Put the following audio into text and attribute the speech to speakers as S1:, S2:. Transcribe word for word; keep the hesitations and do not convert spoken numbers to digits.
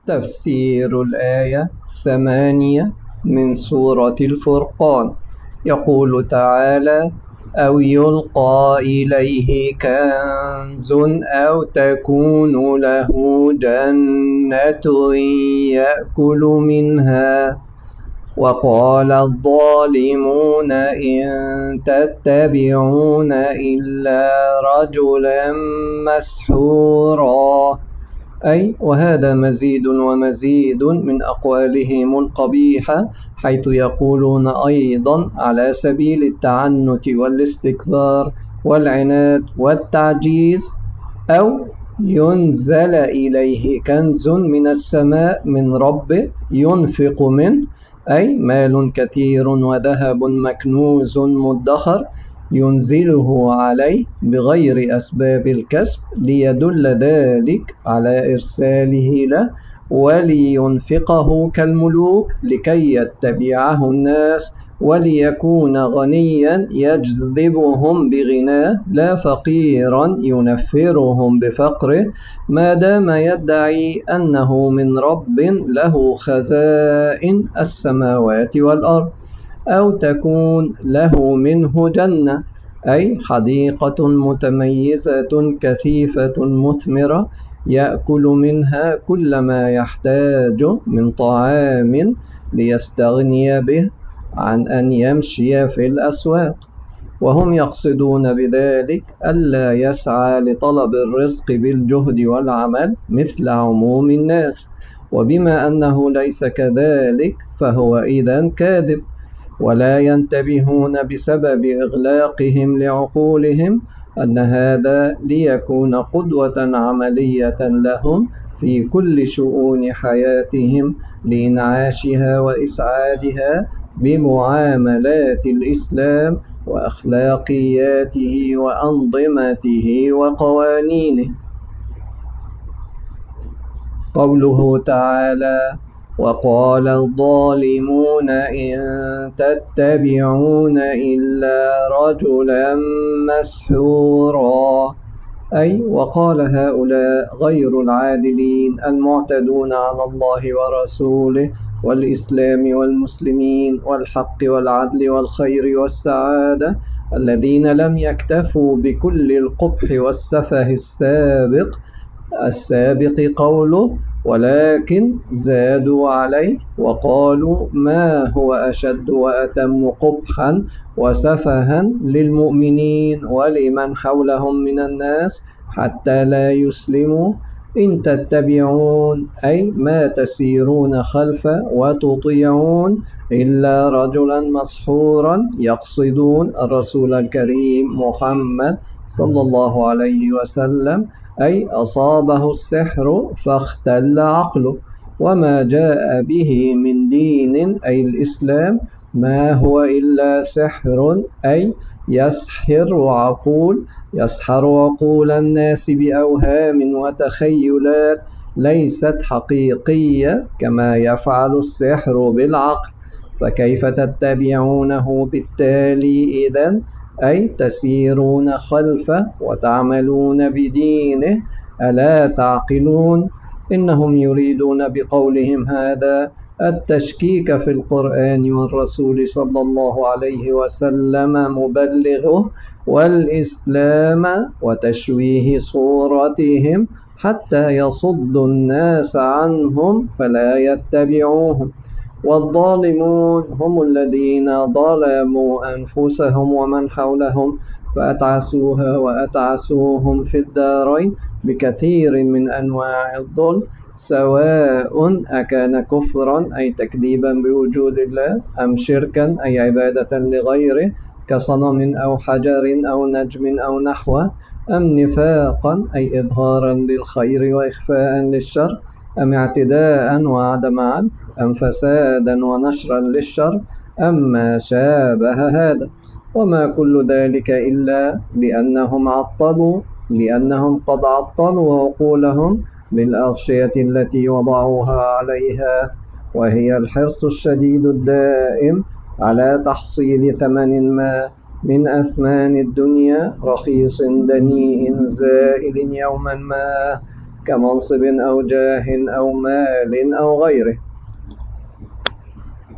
S1: تفسير الآية ثمانية من سورة الفرقان. يقول تعالى: أو يلقى إليه كنز أو تكون له جنة يأكل منها وقال الظالمون إن تتبعون إلا رجلا مسحورا. أي وهذا مزيد ومزيد من أقوالهم القبيحة، حيث يقولون أيضا على سبيل التعنت والاستكبار والعناد والتعجيز: أو ينزل إليه كنز من السماء من ربه ينفق منه، أي مال كثير وذهب مكنوز مدخر ينزله عليه بغير أسباب الكسب ليدل ذلك على إرساله له ولينفقه كالملوك لكي يتبعه الناس وليكون غنيا يجذبهم بغناه لا فقيرا ينفرهم بفقره، ما دام يدعي أنه من رب له خزائن السماوات والأرض. أو تكون له منه جنة، أي حديقة متميزة كثيفة مثمرة يأكل منها كل ما يحتاج من طعام ليستغني به عن أن يمشي في الأسواق. وهم يقصدون بذلك ألا يسعى لطلب الرزق بالجهد والعمل مثل عموم الناس، وبما أنه ليس كذلك فهو إذن كاذب. ولا ينتبهون بسبب إغلاقهم لعقولهم أن هذا ليكون قدوة عملية لهم في كل شؤون حياتهم لإنعاشها وإسعادها بمعاملات الإسلام وأخلاقياته وأنظمته وقوانينه. قوله تعالى: وقال الظالمون إن تتبعون إلا رجلا مسحورا، أي وقال هؤلاء غير العادلين المعتدون على الله ورسوله والإسلام والمسلمين والحق والعدل والخير والسعادة، الذين لم يكتفوا بكل القبح والسفه السابق السابق قوله، ولكن زادوا عليه وقالوا ما هو أشد وأتم قبحا وسفها للمؤمنين ولمن حولهم من الناس حتى لا يسلموا. إن تتبعون أي ما تسيرون خلفه وتطيعون إلا رجلا مسحورا، يقصدون الرسول الكريم محمد صلى الله عليه وسلم، أي أصابه السحر فاختل عقله، وما جاء به من دين أي الإسلام ما هو إلا سحر، أي يسحر عقول يسحر عقول الناس بأوهام وتخيلات ليست حقيقية كما يفعل السحر بالعقل. فكيف تتبعونه بالتالي إذن؟ أي تسيرون خلفه وتعملون بدينه، ألا تعقلون؟ إنهم يريدون بقولهم هذا التشكيك في القرآن والرسول صلى الله عليه وسلم مبلغه والإسلام وتشويه صورتهم حتى يصدوا الناس عنهم فلا يتبعوهم. والظالمون هم الذين ظلموا أنفسهم ومن حولهم فأتعسوها وأتعسوهم في الدارين بكثير من أنواع الظلم، سواء أكان كفرا أي تكذيبا بوجود الله، أم شركا أي عبادة لغيره كصنم أو حجر أو نجم أو نحوه، أم نفاقا أي إظهارا للخير وإخفاء للشر، أم اعتداء وعدم عدل، أم فسادا ونشرا للشر، أم ما شابه هذا. وما كل ذلك إلا لأنهم عطلوا لأنهم قد عطلوا عقولهم بالأغشية التي وضعوها عليها، وهي الحرص الشديد الدائم على تحصيل ثمن ما من أثمان الدنيا رخيص دنيء زائل يوما ما، كمنصب أو جاه أو مال أو غيره.